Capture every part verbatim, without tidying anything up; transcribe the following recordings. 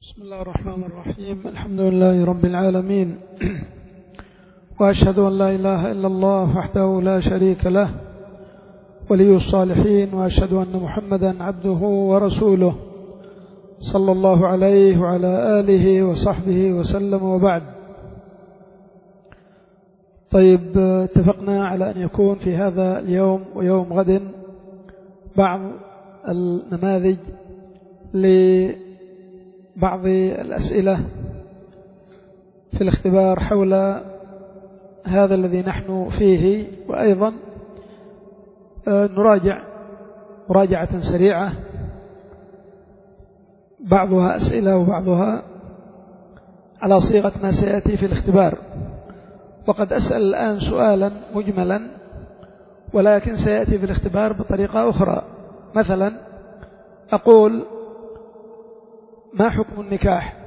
بسم الله الرحمن الرحيم. الحمد لله رب العالمين، وأشهد أن لا إله إلا الله وحده لا شريك له ولي الصالحين، وأشهد أن محمدا عبده ورسوله صلى الله عليه وعلى آله وصحبه وسلم، وبعد. طيب، اتفقنا على أن يكون في هذا اليوم ويوم غد بعض النماذج لبعض الأسئلة في الاختبار حول هذا الذي نحن فيه، وأيضا نراجع مراجعة سريعة، بعضها أسئلة وبعضها على صيغة ما سيأتي في الاختبار. وقد أسأل الآن سؤالا مجملا، ولكن سيأتي في الاختبار بطريقة أخرى. مثلا أقول: ما حكم النكاح؟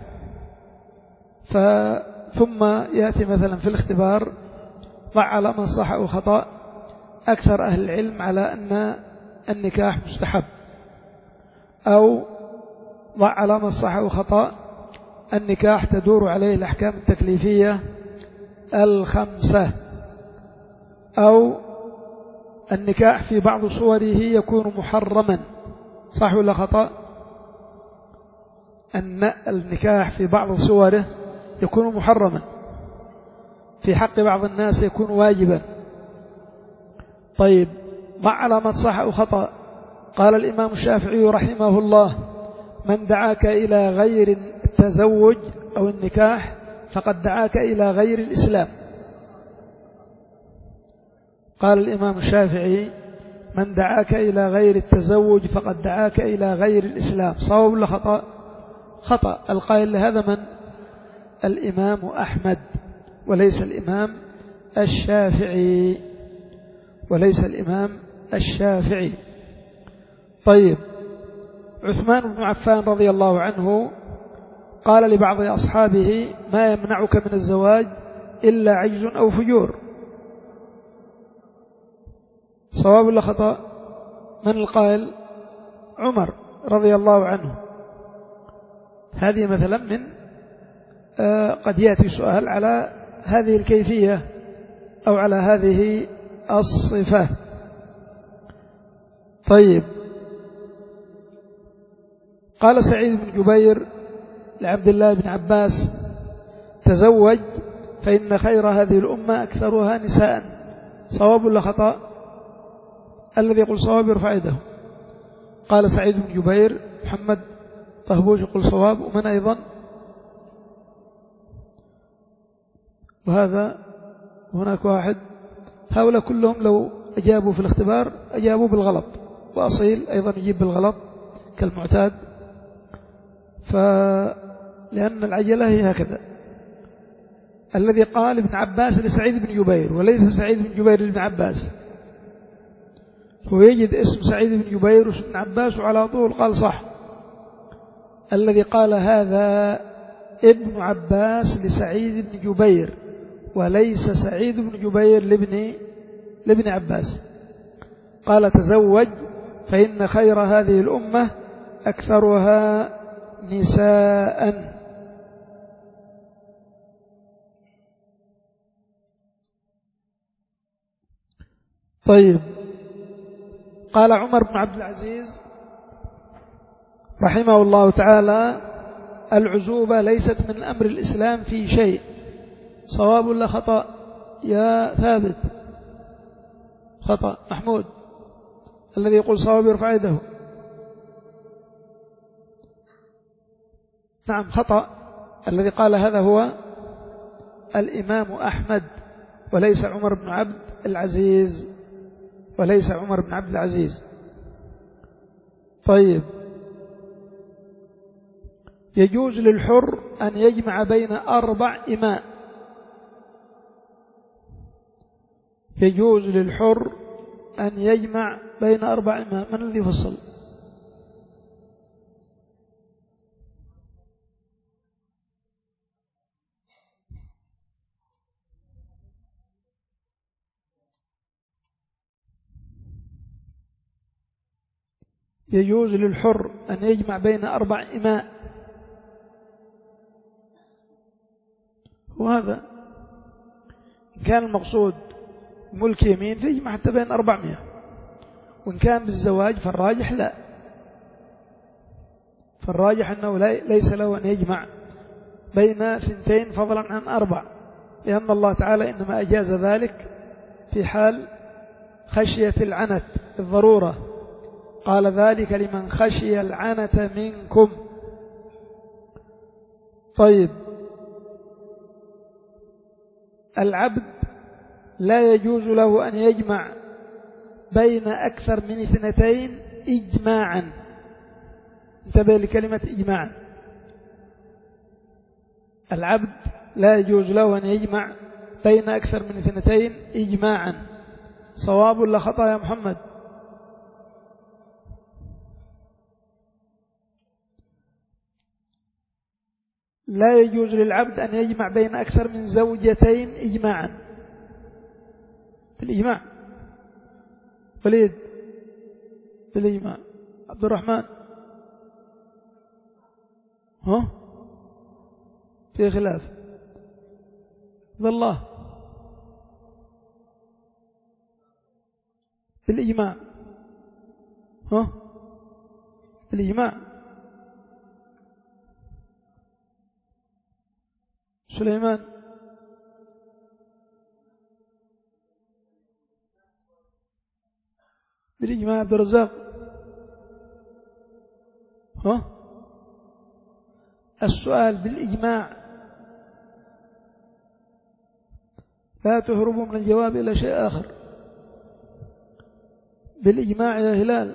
ثم يأتي مثلا في الاختبار: ضع علامة صح أو خطأ. أكثر أهل العلم على أن النكاح مستحب، أو ضع علامة صح أو خطأ: النكاح تدور عليه الأحكام التكليفية الخمسة، أو النكاح في بعض صوره يكون محرما. صح ولا خطأ؟ أن النكاح في بعض صوره يكون محرما، في حق بعض الناس يكون واجبا. طيب، ضع علامة صح أو خطأ. قال الإمام الشافعي رحمه الله: من دعاك إلى غير التزوج أو النكاح فقد دعاك إلى غير الإسلام. قال الإمام الشافعي: من دعاك إلى غير التزوج فقد دعاك إلى غير الإسلام. صواب ولا خطأ؟ خطأ. القائل لهذا من؟ الإمام أحمد، وليس الإمام الشافعي، وليس الإمام الشافعي. طيب، عثمان بن عفان رضي الله عنه قال لبعض أصحابه: ما يمنعك من الزواج إلا عجز أو فجور. صواب ولا خطأ؟ من القائل؟ عمر رضي الله عنه. هذه مثلا من آه قد يأتي سؤال على هذه الكيفية أو على هذه الصفة. طيب، قال سعيد بن جبير لعبد الله بن عباس: تزوج فإن خير هذه الأمة أكثرها نساء. صواب ولا خطأ؟ الذي يقول صواب يرفع يده. قال سعيد بن جبير. محمد طهبوش يقول صواب، ومن أيضا؟ وهذا هناك واحد. هؤلاء كلهم لو أجابوا في الاختبار أجابوا بالغلط، وأصيل أيضا يجيب بالغلط كالمعتاد. فلأن العجلة هي هكذا. الذي قال ابن عباس لسعيد بن جبير، وليس سعيد بن جبير لابن عباس. هو يجد اسم سعيد بن جبير واسم ابن عباس وعلى طول قال صح. الذي قال هذا ابن عباس لسعيد بن جبير، وليس سعيد بن جبير لابن لابن عباس. قال: تزوج فإن خير هذه الأمة أكثرها نساء. طيب، قال عمر بن عبد العزيز رحمه الله تعالى: العزوبة ليست من أمر الإسلام في شيء. صواب ولا خطأ يا ثابت؟ خطأ. محمود الذي يقول صواب يرفع يده. نعم، خطأ. الذي قال هذا هو الإمام أحمد، وليس عمر بن عبد العزيز، وليس عمر بن عبد العزيز. طيب، يجوز للحر أن يجمع بين أربع إماء. يجوز للحر أن يجمع بين أربع إماء. من الذي فصل؟ يجوز للحر أن يجمع بين أربع إماء. وهذا إن كان المقصود ملك يمين فيجمع حتى بين أربعمائة، وإن كان بالزواج فالراجح لا، فالراجح أنه ليس له أن يجمع بين ثنتين فضلا عن أربع، لأن الله تعالى إنما أجاز ذلك في حال خشية العنت الضرورة، قال ذلك لمن خشي العنت منكم. طيب، العبد لا يجوز له أن يجمع بين أكثر من اثنتين إجماعا، انتبه لكلمة إجماعا، العبد لا يجوز له أن يجمع بين أكثر من اثنتين إجماعا. صواب ولا خطأ يا محمد؟ لا يجوز للعبد أن يجمع بين أكثر من زوجتين إجماعا، بالإجماع. وليد بالإجماع. عبد الرحمن ها في خلاف. والله بالإجماع. ها بالإجماع. سليمان بالإجماع. عبد الرزاق ها السؤال بالإجماع، لا تهربوا من الجواب إلى شيء آخر. بالإجماع يا هلال.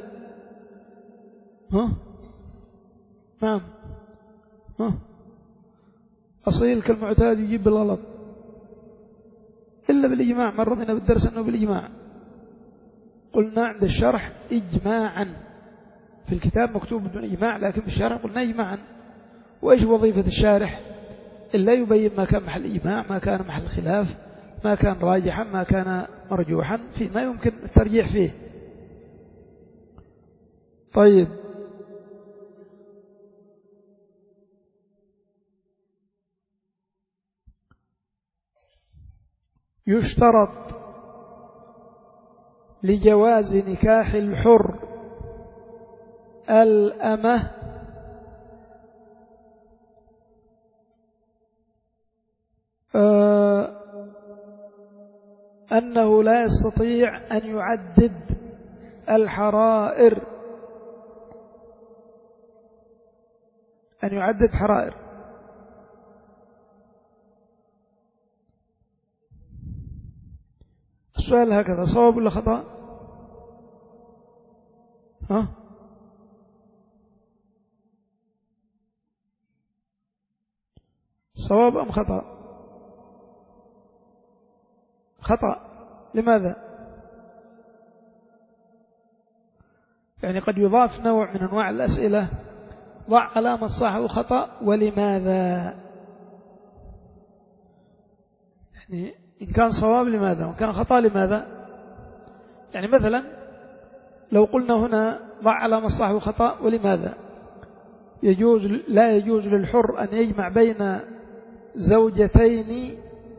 ها نعم. ها أصيل كالمعتاد يجيب بالغلط إلا بالإجماع. مر بنا بالدرس أنه بالإجماع، قلنا عند الشرح إجماعا، في الكتاب مكتوب بدون إجماع، لكن في الشرح قلنا إجماعا. وإيش وظيفة الشارح إلا يبين ما كان محل إجماع، ما كان محل خلاف، ما كان راجحا، ما كان مرجوحا، فيما يمكن الترجيح فيه. طيب، يشترط لجواز نكاح الحر الأمة آه أنه لا يستطيع أن يعدد الحرائر، أن يعدد حرائر. السؤال هكذا، صواب ولا خطأ؟ ها صواب أم خطأ؟ خطأ. لماذا؟ يعني قد يضاف نوع من أنواع الأسئلة ضع علامة صح وخطأ ولماذا، يعني إن كان صواب لماذا وإن كان خطأ لماذا. يعني مثلا لو قلنا هنا ضع علامة صح وخطأ ولماذا، يجوز لا يجوز للحر أن يجمع بين زوجتين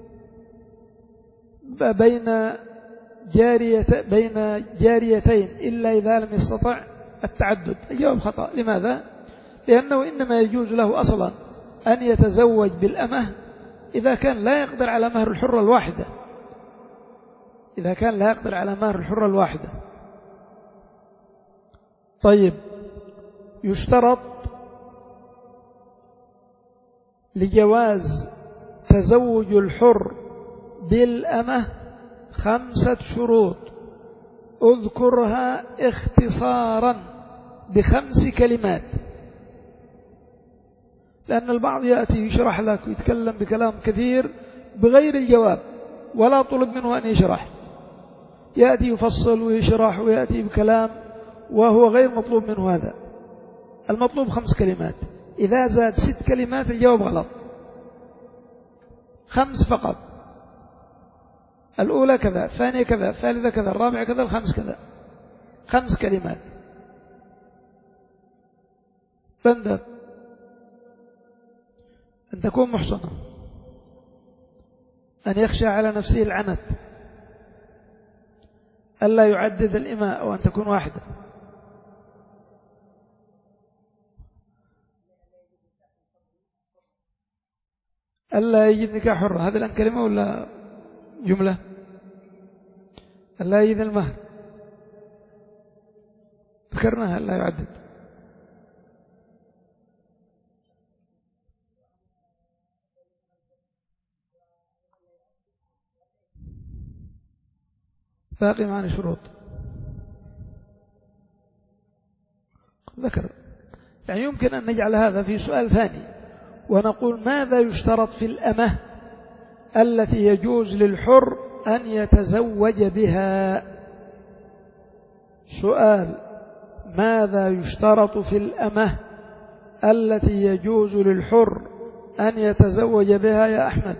بين جارية بين جاريتين إلا إذا لم يستطع التعدد. الجواب خطأ. لماذا؟ لأنه إنما يجوز له أصلا أن يتزوج بالأمة إذا كان لا يقدر على مهر الحرة الواحدة، إذا كان لا يقدر على مهر الحرة الواحدة. طيب، يشترط لجواز تزوج الحر بالأمة خمسة شروط، أذكرها اختصارا بخمس كلمات، لأن البعض يأتي يشرح لك ويتكلم بكلام كثير بغير الجواب ولا طلب منه أن يشرح، يأتي يفصل ويشرح ويأتي بكلام وهو غير مطلوب منه هذا. المطلوب خمس كلمات، إذا زاد ست كلمات الجواب غلط. خمس فقط، الأولى كذا، الثانية كذا، الثالثة كذا، الرابعة كذا، الخامس كذا. خمس كلمات. بندر أن تكون محصنة. أن يخشى على نفسه العنت، ألا يعدد الإماء وأن تكون واحدة. ألا يجد نكاح حرة، هذا الآن كلمة ولا جملة؟ ألا يجد المهر، ذكرناها ألا يعدد. باقي معنا شروط ذكر، يعني يمكن أن نجعل هذا في سؤال ثاني ونقول ماذا يشترط في الأمة التي يجوز للحر أن يتزوج بها؟ سؤال: ماذا يشترط في الأمة التي يجوز للحر أن يتزوج بها يا أحمد؟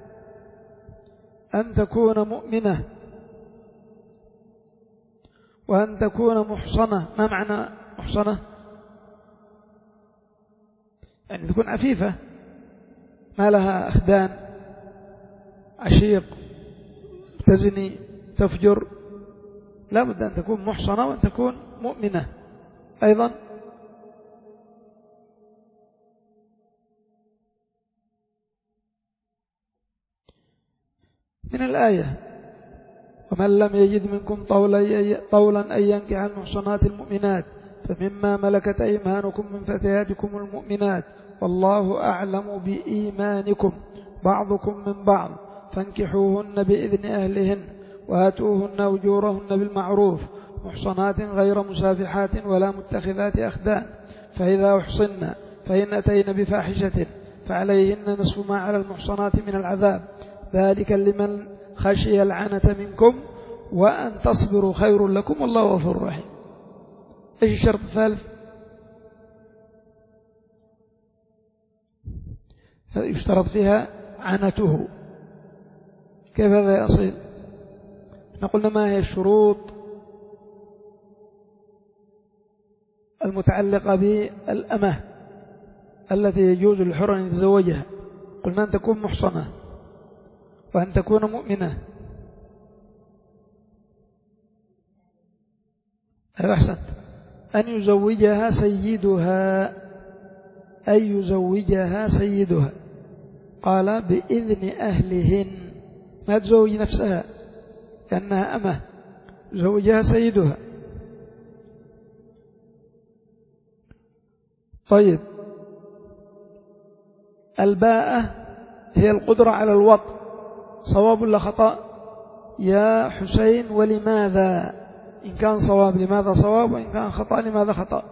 أن تكون مؤمنة، وأن تكون محصنة. ما معنى محصنة؟ يعني تكون عفيفة، ما لها أخدان، عشيق، تزني، تفجر. لا بد أن تكون محصنة وأن تكون مؤمنة أيضا. من الآية: ومن لم يجد منكم طولا أن ينكح المحصنات المؤمنات فمما ملكت أيمانكم من فتياتكم المؤمنات والله أعلم بإيمانكم بعضكم من بعض فانكحوهن بإذن أهلهن وآتوهن أجورهن بالمعروف محصنات غير مسافحات ولا متخذات أخدان، فإذا أحصن فإن أتين بفاحشة فعليهن نصف ما على المحصنات من العذاب، ذلك لمن خشي العنة منكم وأن تصبروا خير لكم والله غفور رحيم. إيش الشرط الثالث؟ يشترط فيها عنته. كيف هذا يصير؟ نقولنا ما هي الشروط المتعلقة بالأمة التي يجوز للحر أن يتزوجها؟ قلنا أن تكون محصنة، وأن تكون مؤمنة. أيوة أحسنت. أن يزوجها سيدها، أن يزوجها سيدها. قال بإذن أهلهن، ما تزوج نفسها لأنها أمة، يزوجها سيدها. طيب، الباءة هي القدرة على الوطء، صواب ولا خطأ يا حسين؟ ولماذا؟ إن كان صواب لماذا صواب، وإن كان خطأ لماذا خطأ؟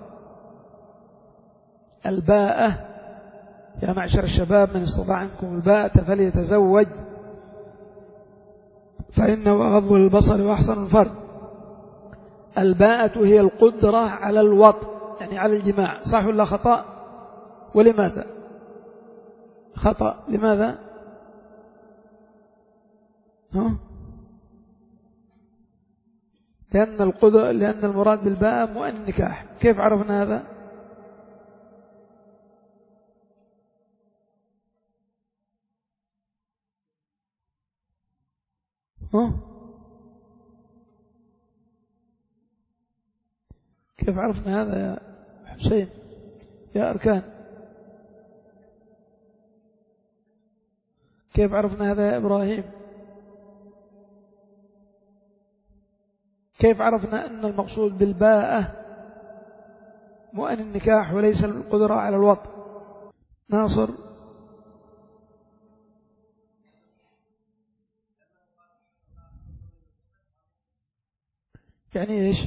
الباءة يا معشر الشباب من استطاع منكم الباءة فليتزوج فإنه أغض للبصر وأحسن الفرج. الباءة هي القدرة على الوطء، يعني على الجماع، صح ولا خطأ؟ ولماذا خطأ؟ لماذا؟ ها؟ لأن القدرة، لأن المراد بالباءة مؤن النكاح. كيف عرفنا هذا؟ ها؟ كيف عرفنا هذا يا حسين يا أركان؟ كيف عرفنا هذا يا إبراهيم؟ كيف عرفنا أن المقصود بالباءة مؤن النكاح وليس القدرة على الوطء؟ ناصر؟ يعني إيش؟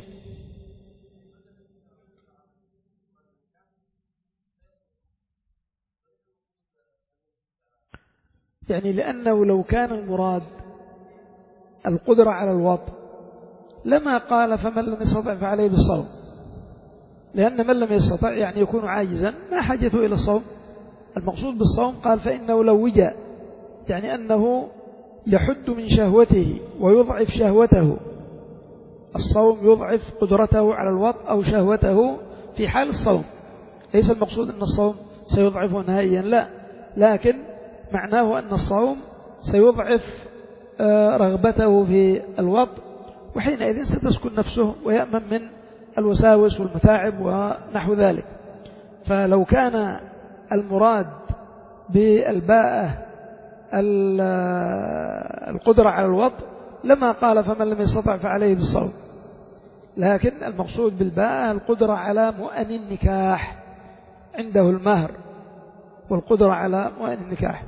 يعني لأنه لو كان المراد القدرة على الوطء لما قال فمن لم يستطع فعليه بالصوم، لأن من لم يستطع يعني يكون عاجزا ما حاجته إلى الصوم. المقصود بالصوم قال فإنه لو وجى، يعني أنه يحد من شهوته ويضعف شهوته. الصوم يضعف قدرته على الوطء أو شهوته في حال الصوم. ليس المقصود أن الصوم سيضعفه نهائيا، لا، لكن معناه أن الصوم سيضعف رغبته في الوطء، وحينئذ ستسكن نفسه ويأمن من الوساوس والمتاعب ونحو ذلك. فلو كان المراد بالباءة القدرة على الوطء لما قال فمن لم يستطع فعليه بالصوم، لكن المقصود بالباءة القدرة على مؤن النكاح، عنده المهر والقدرة على مؤن النكاح.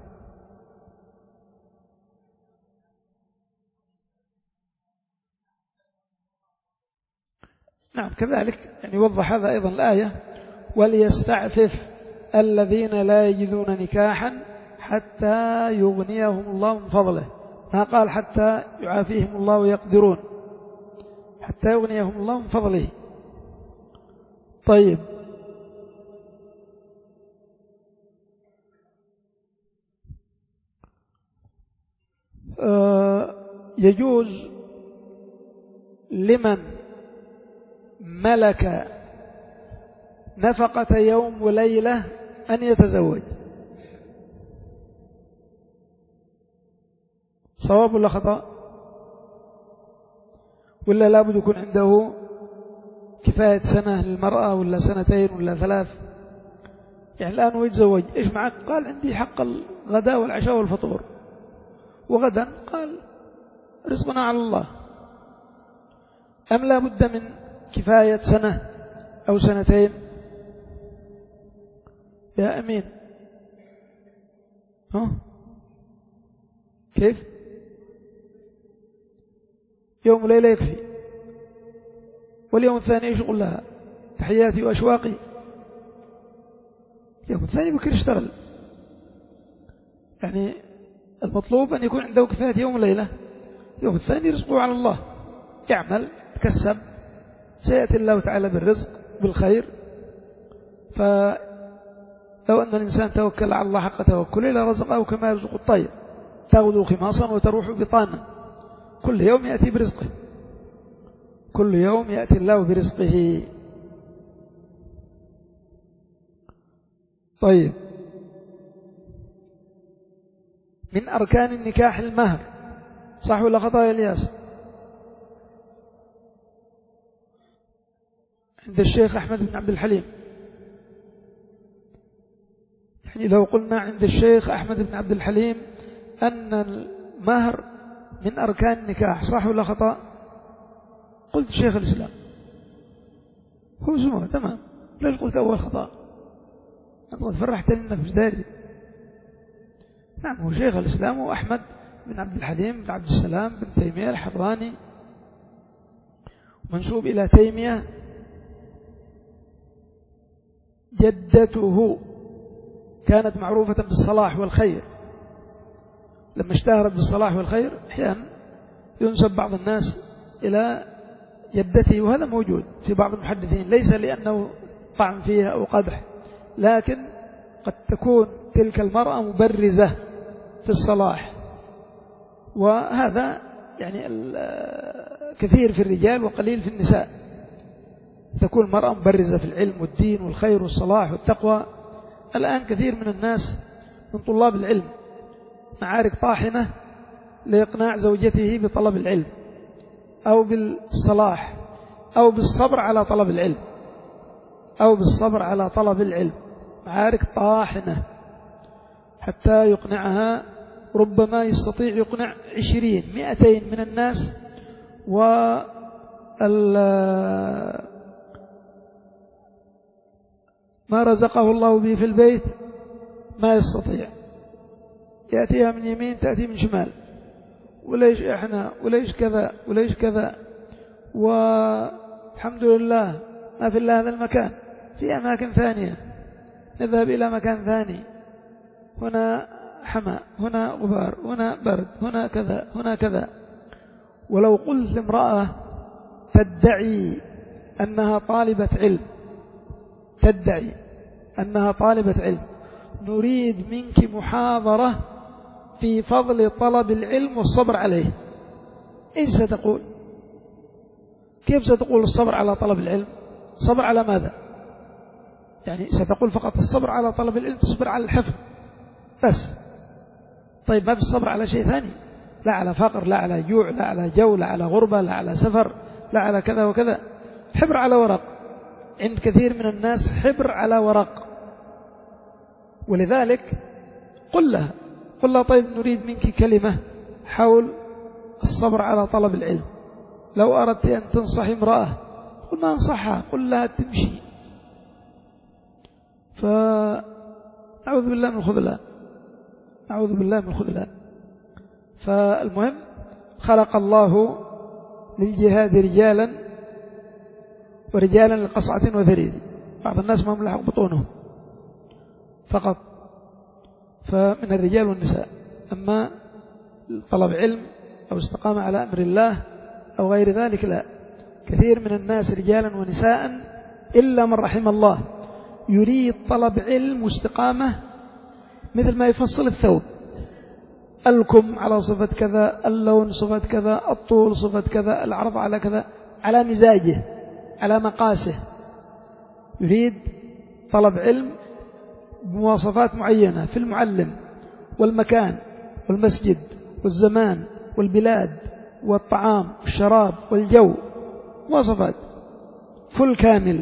نعم كذلك يعني وضح هذا أيضا الآية وليستعفف الذين لا يجدون نكاحا حتى يغنيهم الله من فضله، ما قال حتى يعافيهم الله ويقدرون، حتى يغنيهم الله من فضله. طيب آه يجوز لمن ملك نفقة يوم وليلة أن يتزوج، صواب ولا خطأ؟ ولا لابد يكون عنده كفاية سنة للمرأة ولا سنتين ولا ثلاث؟ يعني الآن هو يتزوج، إيش معك؟ قال عندي حق الغداء والعشاء والفطور، وغدا قال رزقنا على الله. أم لا بد من كفاية سنة أو سنتين؟ يا أمين ها كيف؟ يوم وليلة يكفي، واليوم الثاني يشغل لها تحياتي وأشواقي، اليوم الثاني بكر يشتغل. يعني المطلوب أن يكون عنده كفاية يوم وليلة، يوم الثاني رزقه على الله، يعمل تكسب، سيأتي الله تعالى بالرزق بالخير. فلو أن الإنسان توكل على الله حق توكله لرزقه كما يرزق الطير، تغدو خماصا وتروح بطانا، كل يوم يأتي برزقه، كل يوم يأتي الله برزقه. طيب من أركان النكاح المهر، صح ولا خطأ يا الياس؟ عند الشيخ أحمد بن عبد الحليم، يعني لو قلنا عند الشيخ أحمد بن عبد الحليم أن المهر من أركان النكاح، صح ولا خطأ؟ قلت شيخ الإسلام، هو سموه تمام، ليش قلت أول خطأ؟ أنت فرحت لنا في جدالي. نعم هو شيخ الإسلام وأحمد بن عبد الحليم بن عبد السلام بن تيمية الحراني، منسوب إلى تيمية. جدته كانت معروفة بالصلاح والخير، لما اشتهرت بالصلاح والخير أحيانا ينسب بعض الناس إلى جدته، وهذا موجود في بعض المحدثين، ليس لأنه طعن فيها أو قدح، لكن قد تكون تلك المرأة مبرزة في الصلاح، وهذا يعني كثير في الرجال وقليل في النساء، تكون المرأة مبرزة في العلم والدين والخير والصلاح والتقوى. الآن كثير من الناس من طلاب العلم معارك طاحنة لإقناع زوجته بطلب العلم أو بالصلاح أو بالصبر على طلب العلم أو بالصبر على طلب العلم، معارك طاحنة حتى يقنعها، ربما يستطيع يقنع عشرين مئتين من الناس، ما رزقه الله به في البيت ما يستطيع، يأتيها من يمين تأتي من شمال، وليش إحنا وليش كذا وليش كذا، والحمد لله ما في إلا هذا المكان، في أماكن ثانية نذهب إلى مكان ثاني، هنا حمى، هنا غبار، هنا برد، هنا كذا هنا كذا. ولو قلت لامرأة تدعي أنها طالبة علم، تدعي أنها طالبة علم، نريد منك محاضرة في فضل طلب العلم والصبر عليه، إيش ستقول؟ كيف ستقول الصبر على طلب العلم؟ صبر على ماذا؟ يعني ستقول فقط الصبر على طلب العلم، تصبر على الحفظ بس، طيب ما في الصبر على شيء ثاني، لا على فقر، لا على جوع، لا على جو، لا على غربة، لا على سفر، لا على كذا وكذا. حبر على ورق عند كثير من الناس، حبر على ورق. ولذلك قل لها قل لها طيب نريد منك كلمة حول الصبر على طلب العلم. لو أردت أن تنصح امرأة قل ما أنصحها، قل لها تمشي. فنعوذ بالله من الخذلان، نعوذ بالله من الخذلان. فالمهم خلق الله للجهاد رجالا ورجالا لقصعة وثريد. بعض الناس ما ملحق بطونهم فقط، فمن الرجال والنساء. أما طلب علم أو استقامة على أمر الله أو غير ذلك لا. كثير من الناس رجالا ونساء إلا من رحم الله يريد طلب علم واستقامة مثل ما يفصل الثوب، الكم على صفة كذا، اللون صفة كذا، الطول صفة كذا، العرض على كذا، على مزاجه، على مقاسه. يريد طلب علم بمواصفات معينة في المعلم والمكان والمسجد والزمان والبلاد والطعام والشراب والجو، مواصفات فل كامل.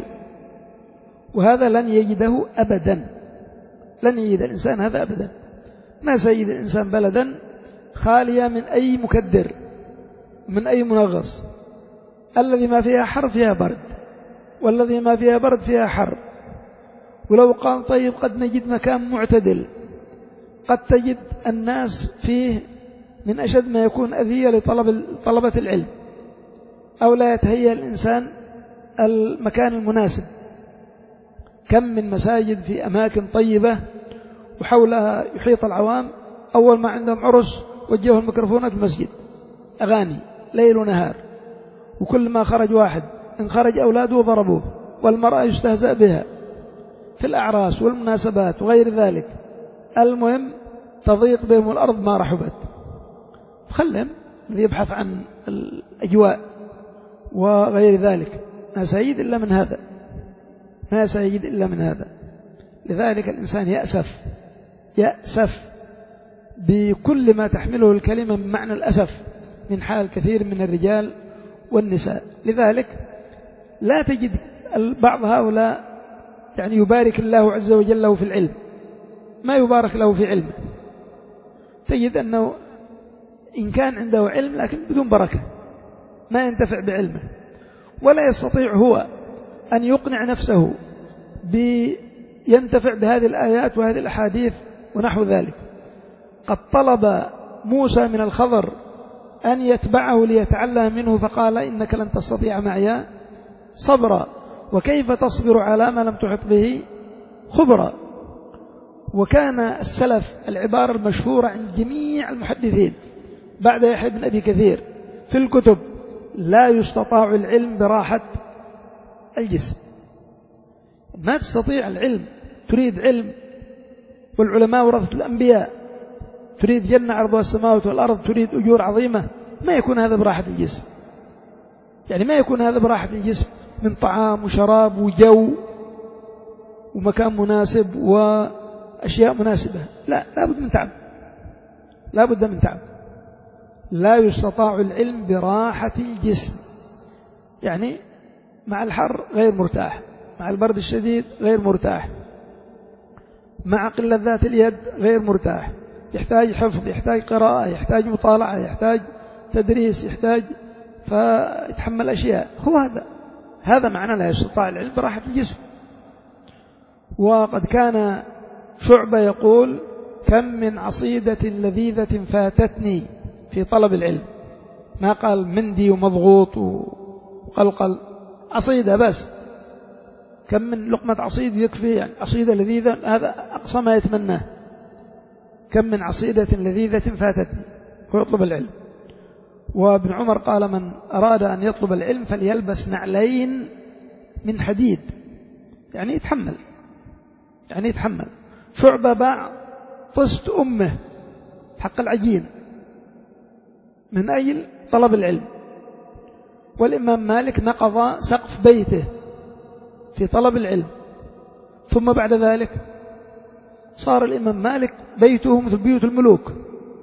وهذا لن يجده أبدا، لن يجد الإنسان هذا أبدا. ما سيجد الإنسان بلدا خالية من أي مكدر، من أي منغص. الذي ما فيها حر فيها برد، والذي ما فيها برد فيها حر. ولو قال طيب قد نجد مكان معتدل، قد تجد الناس فيه من أشد ما يكون أذية لطلب طلبة العلم، أو لا يتهيأ الإنسان المكان المناسب. كم من مساجد في أماكن طيبة وحولها يحيط العوام، أول ما عندهم عرس وجهوا الميكروفونات المسجد، أغاني ليل ونهار، وكل ما خرج واحد إن خرج أولاده ضربوه، والمرأة يستهزأ بها في الأعراس والمناسبات وغير ذلك. المهم تضيق بهم الأرض ما رحبت. خلهم الذي يبحث عن الأجواء وغير ذلك، ما سيجد إلا من هذا، ما سيجد إلا من هذا. لذلك الإنسان يأسف يأسف بكل ما تحمله الكلمة من معنى الأسف من حال كثير من الرجال والنساء. لذلك لا تجد بعض هؤلاء يعني يبارك الله عز وجل له في العلم، ما يبارك له في علمه. تجد أنه إن كان عنده علم لكن بدون بركة، ما ينتفع بعلمه، ولا يستطيع هو أن يقنع نفسه بينتفع بهذه الآيات وهذه الأحاديث ونحو ذلك. قد طلب موسى من الخضر أن يتبعه ليتعلم منه، فقال إنك لن تستطيع معي صبرا، وكيف تصبر على ما لم تحط به خبرا. وكان السلف العبارة المشهورة عند جميع المحدثين بعد يحيى بن أبي كثير في الكتب: لا يستطاع العلم براحة الجسم. ما تستطيع العلم، تريد علم والعلماء ورثة الأنبياء، تريد جنة عرضها السماوات والأرض، تريد أجور عظيمة، ما يكون هذا براحة الجسم. يعني ما يكون هذا براحة الجسم من طعام وشراب وجو ومكان مناسب وأشياء مناسبة، لا، لابد من تعب، لابد من تعب. لا يستطاع العلم براحة الجسم، يعني مع الحر غير مرتاح، مع البرد الشديد غير مرتاح، مع قلة ذات اليد غير مرتاح، يحتاج حفظ، يحتاج قراءة، يحتاج مطالعة، يحتاج تدريس، يحتاج فيتحمل أشياء. هو هذا هذا معنى لا يستطاع العلم براحة الجسم. وقد كان شعبة يقول: كم من عصيدة لذيذة فاتتني في طلب العلم. ما قال مندي ومضغوط وقلقل، عصيدة بس. كم من لقمة عصيد يكفي، يعني عصيدة لذيذة هذا أقصى ما يتمناه. كم من عصيدة لذيذة فاتتني، هو يطلب العلم. وابن عمر قال: من أراد أن يطلب العلم فليلبس نعلين من حديد، يعني يتحمل، يعني يتحمل. شعبة باع طست أمه حق العجين من أجل طلب العلم. والإمام مالك نقض سقف بيته في طلب العلم. ثم بعد ذلك صار الإمام مالك بيته مثل بيوت الملوك،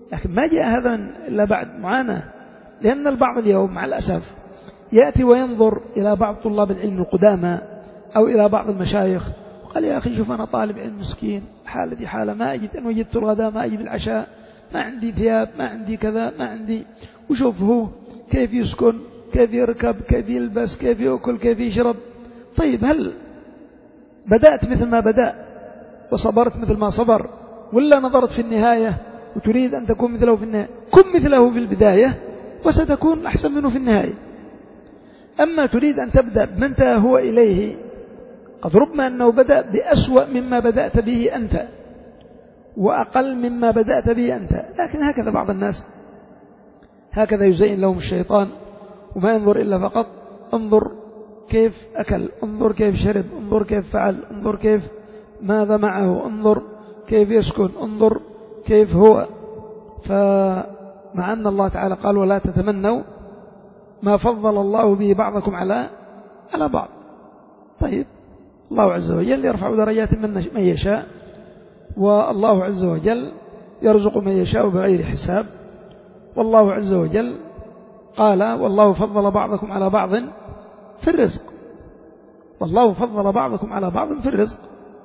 لكن ما جاء هذا إلا بعد معاناة. لأن البعض اليوم مع الأسف يأتي وينظر إلى بعض طلاب العلم القدامى أو إلى بعض المشايخ وقال يا أخي شوف أنا طالب علم مسكين، حالتي حالة ما أجد، أن وجدت الغداء ما أجد العشاء، ما عندي ثياب، ما عندي كذا، ما عندي، وشوف هو كيف يسكن، كيف يركب، كيف يلبس، كيف يأكل، كيف يشرب. طيب هل بدأت مثل ما بدأ وصبرت مثل ما صبر، ولا نظرت في النهاية وتريد أن تكون مثله في النهاية؟ كن مثله في البداية وستكون أحسن منه في النهاية. أما تريد أن تبدأ بمن انتهى هو إليه، قد ربما أنه بدأ بأسوأ مما بدأت به أنت وأقل مما بدأت به أنت. لكن هكذا بعض الناس، هكذا يزين لهم الشيطان، وما ينظر إلا فقط انظر كيف أكل، انظر كيف شرب، انظر كيف فعل، انظر كيف ماذا معه، انظر كيف يسكن، انظر كيف هو. فمع أن الله تعالى قال ولا تتمنوا ما فضل الله به بعضكم على على بعض. طيب الله عز وجل يرفع درجات من يشاء، والله عز وجل يرزق من يشاء بغير حساب. والله عز وجل قال والله فضل بعضكم على بعض في الرزق، والله فضل بعضكم على بعض في الرزق.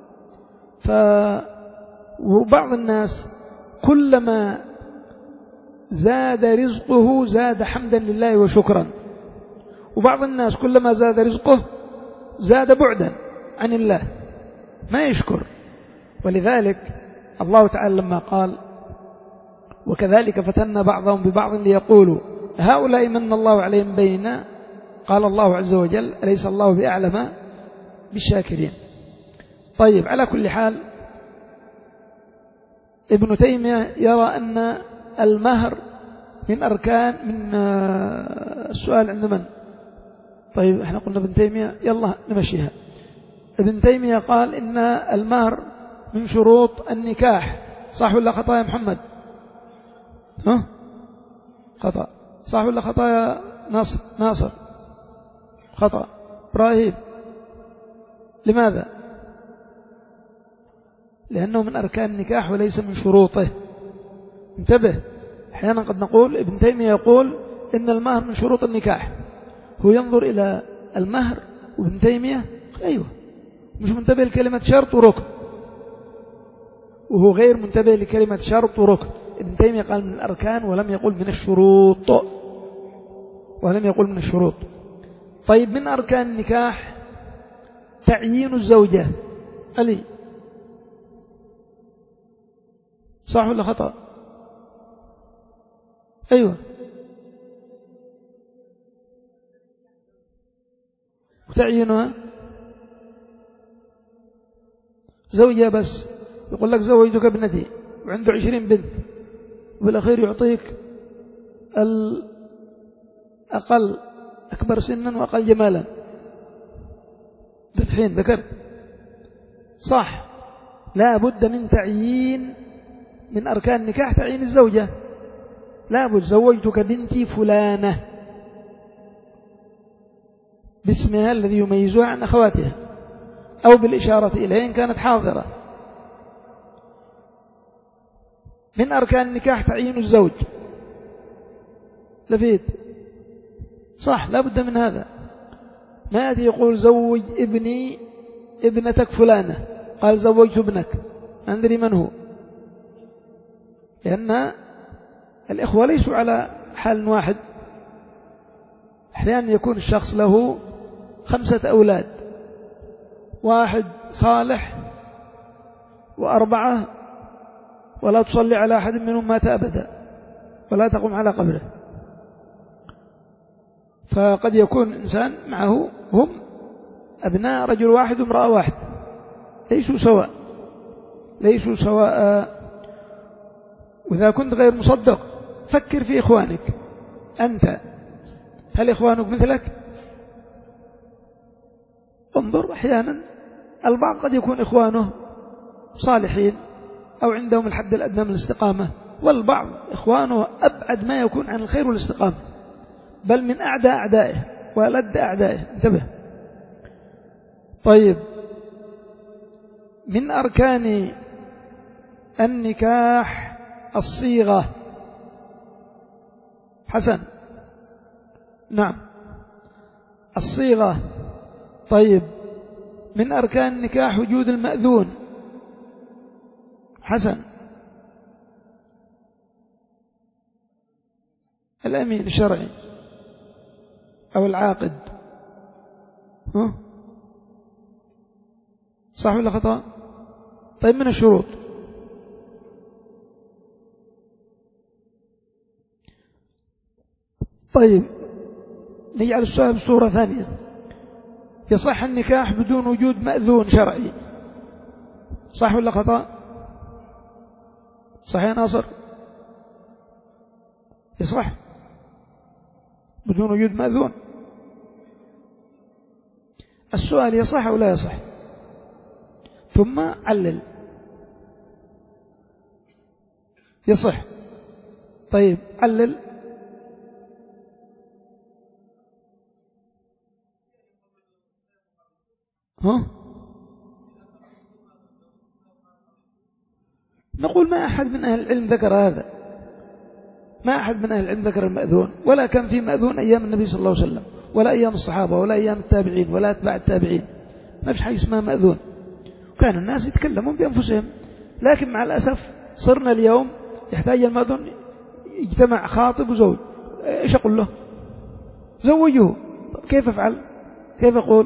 فبعض الناس كلما زاد رزقه زاد حمدا لله وشكرا، وبعض الناس كلما زاد رزقه زاد بعدا عن الله ما يشكر. ولذلك الله تعالى لما قال وكذلك فتنا بعضهم ببعض ليقولوا هؤلاء من الله عليهم بيننا، قال الله عز وجل أليس الله بأعلم بالشاكرين. طيب على كل حال ابن تيمية يرى أن المهر من أركان من السؤال عند من؟ طيب احنا قلنا ابن تيمية، يلا نمشيها. ابن تيمية قال إن المهر من شروط النكاح، صح ولا خطأ يا محمد؟ ها؟ خطأ. صح ولا خطأ يا ناصر؟ ناصر خطأ. إبراهيم لماذا؟ لأنه من أركان النكاح وليس من شروطه. انتبه، أحيانا قد نقول ابن تيمية يقول إن المهر من شروط النكاح، هو ينظر إلى المهر وابن تيمية أيوه مش منتبه لكلمة شرط وركن، وهو غير منتبه لكلمة شرط وركن. ابن تيمية قال من الأركان ولم يقول من الشروط، ولم يقول من الشروط. طيب من أركان النكاح تعيين الزوجة، علي صح ولا خطأ؟ أيوة. وتعيينها زوجة بس، يقول لك زوجتك ابنتي وعنده عشرين بنت، وبالأخير يعطيك الأقل أكبر سنا وأقل جمالا. الحين ذكرت صح، لا بد من تعيين، من أركان النكاح تعيين الزوجة. لا بد زوجتك بنتي فلانة باسمها الذي يميزها عن أخواتها أو بالإشارة إليه إن كانت حاضرة. من أركان النكاح تعيين الزوج. لفيت صح، لا بد من هذا. ما يأتي يقول زوج ابني ابنتك فلانة، قال زوجت ابنك، ما أدري من هو، لأن الإخوة ليسوا على حال واحد. أحيانا يكون الشخص له خمسة أولاد، واحد صالح وأربعة ولا تصلي على أحد منهم مات أبدا ولا تقوم على قبره. فقد يكون إنسان معه هم أبناء رجل واحد وامرأة واحد، ليسوا سواء، ليسوا سواء. وإذا كنت غير مصدق فكر في إخوانك أنت، هل إخوانك مثلك؟ انظر، أحيانا البعض قد يكون إخوانه صالحين أو عندهم الحد الأدنى من الاستقامة، والبعض إخوانه أبعد ما يكون عن الخير والاستقامة، بل من أعداء أعدائه وألد أعدائه. انتبه. طيب من أركان النكاح الصيغة، حسن. نعم. الصيغة. طيب، من أركان النكاح وجود المأذون. حسن. الأمين الشرعي أو العاقد. ها؟ صح ولا خطأ؟ طيب، من الشروط. طيب، نجعل السؤال بصورة ثانية. يصح النكاح بدون وجود مأذون شرعي، صح ولا خطأ؟ صح يا ناصر؟ يصح بدون وجود مأذون. السؤال يصح أو لا يصح، ثم علل. يصح. طيب، علل. ها؟ نقول ما أحد من أهل العلم ذكر هذا، ما أحد من أهل العلم ذكر المأذون، ولا كان في مأذون أيام النبي صلى الله عليه وسلم، ولا أيام الصحابة، ولا أيام التابعين، ولا أتباع التابعين. ما فيش حاجة اسمها مأذون. كان الناس يتكلمون بأنفسهم، لكن مع الأسف صرنا اليوم يحتاج المأذون. يجتمع خاطب وزوج، إيش أقول له؟ زوجه. كيف أفعل؟ كيف أقول؟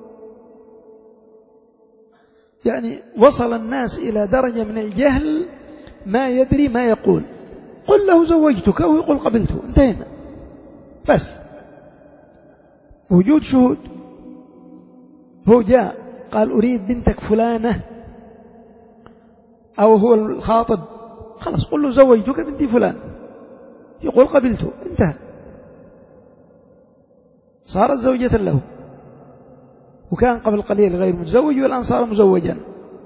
يعني وصل الناس إلى درجة من الجهل ما يدري ما يقول. قل له زوجتك أو يقول قبلته، انتهينا. بس وجود شهود. هو جاء قال أريد بنتك فلانة، أو هو الخاطب، خلاص قل له زوجتك بنتي فلان، يقول قبلته، انتهى، صارت زوجة له. وكان قبل قليل غير متزوج والآن صار مزوجا.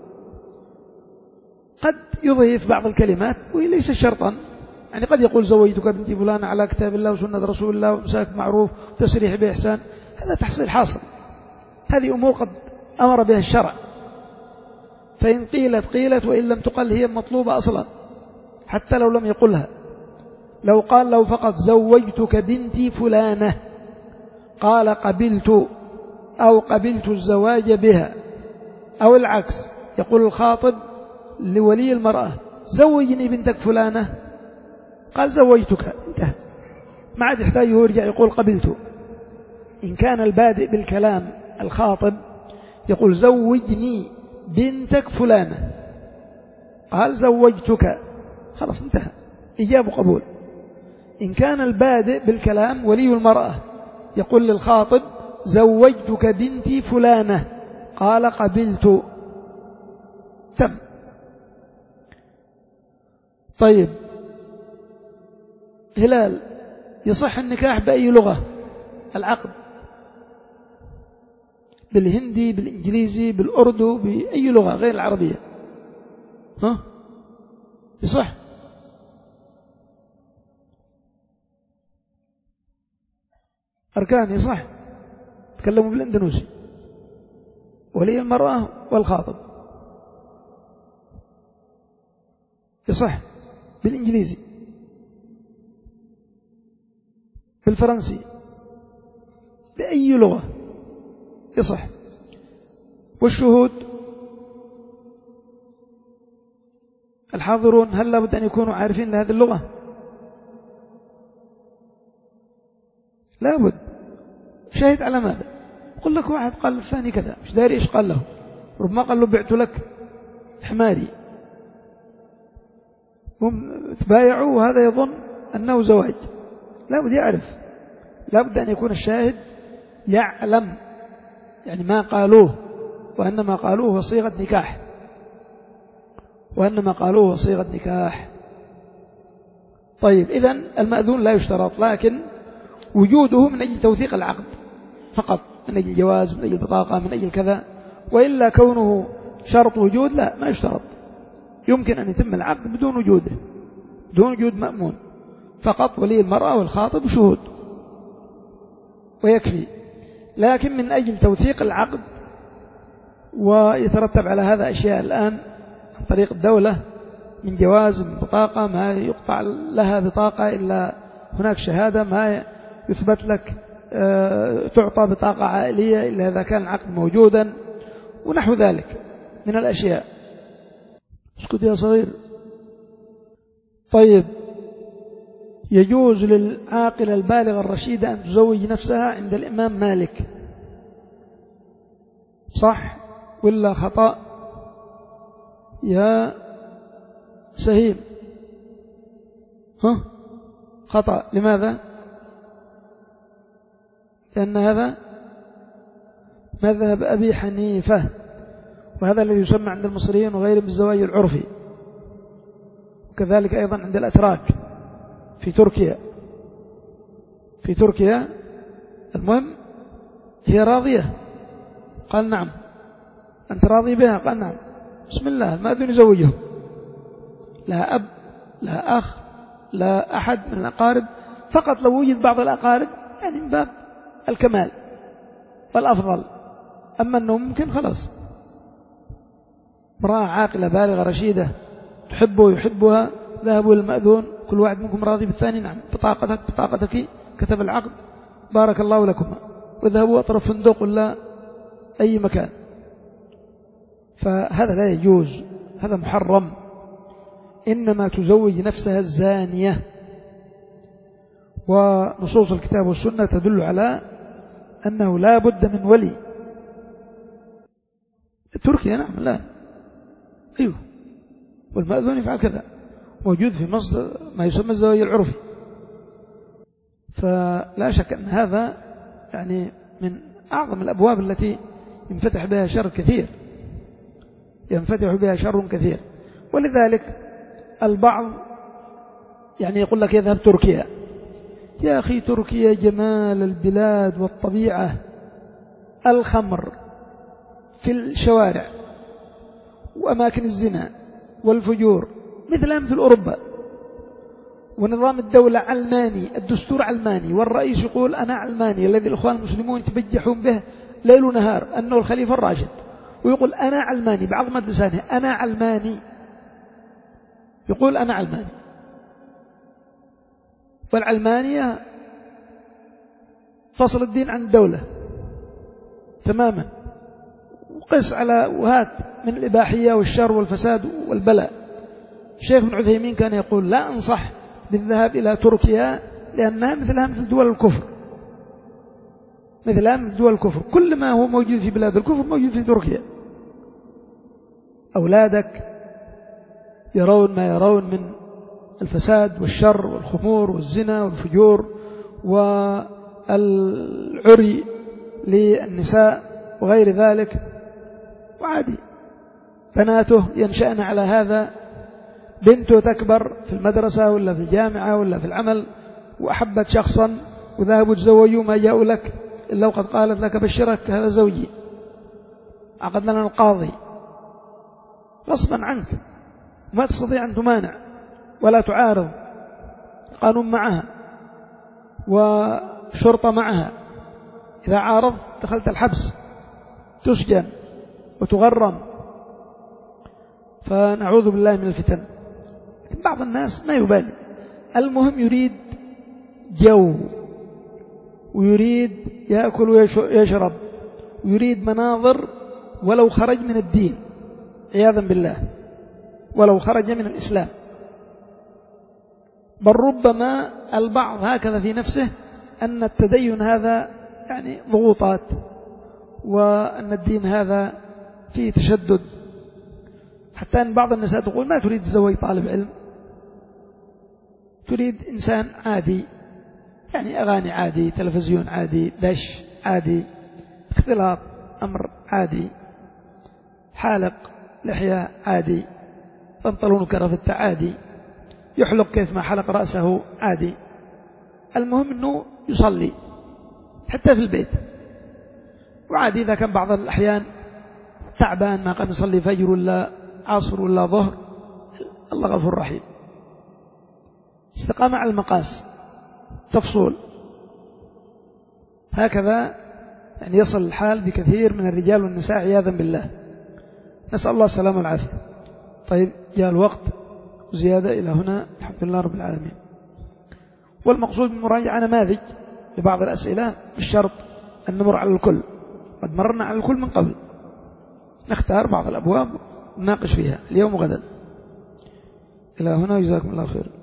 قد يضيف بعض الكلمات وليس شرطا، يعني قد يقول زوجتك بنتي فلان على كتاب الله وسنة رسول الله ومساك معروف وتسريح بإحسان، هذا تحصيل حاصل. هذه أمور قد أمر بها الشرع، فإن قيلت قيلت، وإن لم تقل هي مطلوبة أصلا حتى لو لم يقلها. لو قال له فقط زوجتك بنتي فلانة، قال قبلت أو قبلت الزواج بها، أو العكس، يقول الخاطب لولي المرأة زوجني بنتك فلانة، قال زوجتك، انتهى، ما عاد يحتاج يرجع يقول قبلت. إن كان البادئ بالكلام الخاطب يقول زوجني بنتك فلانة، قال زوجتك، خلاص انتهى، إجابة قبول. إن كان البادئ بالكلام ولي المرأة يقول للخاطب زوجتك بنتي فلانة، قال قبلت، تم. طيب، هلال، يصح النكاح بأي لغة؟ العقد بالهندي، بالإنجليزي، بالأردو، بأي لغة غير العربية، ها؟ يصح. أركان يصح. تكلموا بالإندونيسي، ولي المرأة والخاطب يصح. بالإنجليزي، بالفرنسي، بأي لغة يصح. والشهود الحاضرون هل لابد أن يكونوا عارفين لهذه اللغة؟ لابد. شاهد على ماذا؟ يقول لك واحد قال للثاني كذا، مش داري إيش قال له، ربما قال له بعت لك حماري، هم تبايعوا وهذا يظن أنه زواج. لابد يعرف، لابد أن يكون الشاهد يعلم يعني ما قالوه، وأنما قالوه وصيغة نكاح، وأنما قالوه وصيغة نكاح. طيب، إذن المأذون لا يشترط، لكن وجوده من أجل توثيق العقد فقط، من أجل الجواز، من أجل البطاقة، من أجل كذا، وإلا كونه شرط وجود لا، ما يشترط. يمكن أن يتم العقد بدون وجوده، بدون وجود مأمون، فقط ولي المرأة والخاطب وشهود ويكفي. لكن من أجل توثيق العقد، ويترتب على هذا أشياء الآن عن طريق الدولة، من جواز، من بطاقة، ما يقطع لها بطاقة إلا هناك شهادة ما يثبت لك تعطى بطاقة عائلية إلا إذا كان العقد موجودا ونحو ذلك من الأشياء. اسكت يا صغير. طيب، يجوز للعاقلة البالغة الرشيدة أن تزوج نفسها عند الإمام مالك، صح ولا خطأ يا سهيم؟ ها؟ خطأ. لماذا؟ لأن هذا مذهب أبي حنيفة، وهذا الذي يسمى عند المصريين وغيرهم بالزواج العرفي، وكذلك أيضا عند الأتراك في تركيا. في تركيا المهم هي راضية، قال نعم. أنت راضي بها؟ قال نعم. بسم الله، المأذون يزوجهم، لا أب لا أخ لا أحد من الأقارب، فقط لو وجد بعض الأقارب يعني من باب الكمال والأفضل، أما أنه ممكن خلاص. امرأة عاقلة بالغة رشيدة تحبه ويحبها، ذهبوا للمأذون، كل واحد منكم راضي بالثاني، نعم بطاقتك بطاقتك، كتب العقد، بارك الله لكم، وذهبوا أطرف فندق ولا أي مكان. فهذا لا يجوز، هذا محرم. إنما تزوج نفسها الزانية، ونصوص الكتاب والسنة تدل على أنه لا بد من ولي. تركيا نعم الآن أيوه، والمأذون يفعل كذا، موجود في مصر ما يسمى الزواج العرفي. فلا شك أن هذا يعني من أعظم الأبواب التي ينفتح بها شر كثير، ينفتح بها شر كثير. ولذلك البعض يعني يقول لك يذهب تركيا. يا أخي تركيا جمال البلاد والطبيعة، الخمر في الشوارع وأماكن الزنا والفجور مثل مثل أوروبا، ونظام الدولة علماني، الدستور علماني، والرئيس يقول أنا علماني، الذي الإخوان المسلمون يتبجحون به ليل ونهار أنه الخليفة الراشد، ويقول أنا علماني بعظمة لسانه، أنا علماني، يقول أنا علماني. والعلمانية فصل الدين عن الدولة تماما، وقس على وهات من الإباحية والشر والفساد والبلاء. الشيخ ابن عثيمين كان يقول لا أنصح بالذهاب إلى تركيا لأنها مثلها مثل دول الكفر، مثلها مثل دول الكفر، كل ما هو موجود في بلاد الكفر موجود في تركيا. أولادك يرون ما يرون من الفساد والشر والخمور والزنا والفجور والعري للنساء وغير ذلك، وعادي بناته ينشأن على هذا. بنته تكبر في المدرسة ولا في الجامعة ولا في العمل وأحبت شخصا وذهبوا تزوجوا، ما جاءوا لك إلا وقد قالت لك بشرك هذا زوجي، عقد لنا القاضي غصبا عنك، ما تستطيع أن تمانع ولا تعارض، قانون معها وشرطة معها، إذا عارضت دخلت الحبس تسجن وتغرم. فنعوذ بالله من الفتن. بعض الناس ما يبالي، المهم يريد جو ويريد يأكل ويشرب ويريد مناظر، ولو خرج من الدين عياذا بالله، ولو خرج من الإسلام. بل ربما البعض هكذا في نفسه أن التدين هذا يعني ضغوطات، وأن الدين هذا فيه تشدد، حتى أن بعض النساء تقول ما تريد تزوج طالب علم، تريد إنسان عادي، يعني أغاني عادي، تلفزيون عادي، دش عادي، اختلاط أمر عادي، حالق لحية عادي، بنطلون كرافتة عادي، يحلق كيف ما حلق رأسه عادي، المهم أنه يصلي حتى في البيت، وعادي إذا كان بعض الأحيان تعبان ما قام يصلي فجر ولا عصر ولا ظهر، الله غفور رحيم. استقامة على المقاس، تفصول، هكذا يعني يصل الحال بكثير من الرجال والنساء عياذا بالله، نسأل الله السلامة والعافية. طيب، جاء الوقت زيادة إلى هنا، الحمد لله رب العالمين. والمقصود من مراجعة نماذج لبعض الأسئلة مش شرط أن نمر على الكل، قد مررنا على الكل من قبل، نختار بعض الأبواب ونناقش فيها اليوم وغدا. إلى هنا، جزاكم الله خير.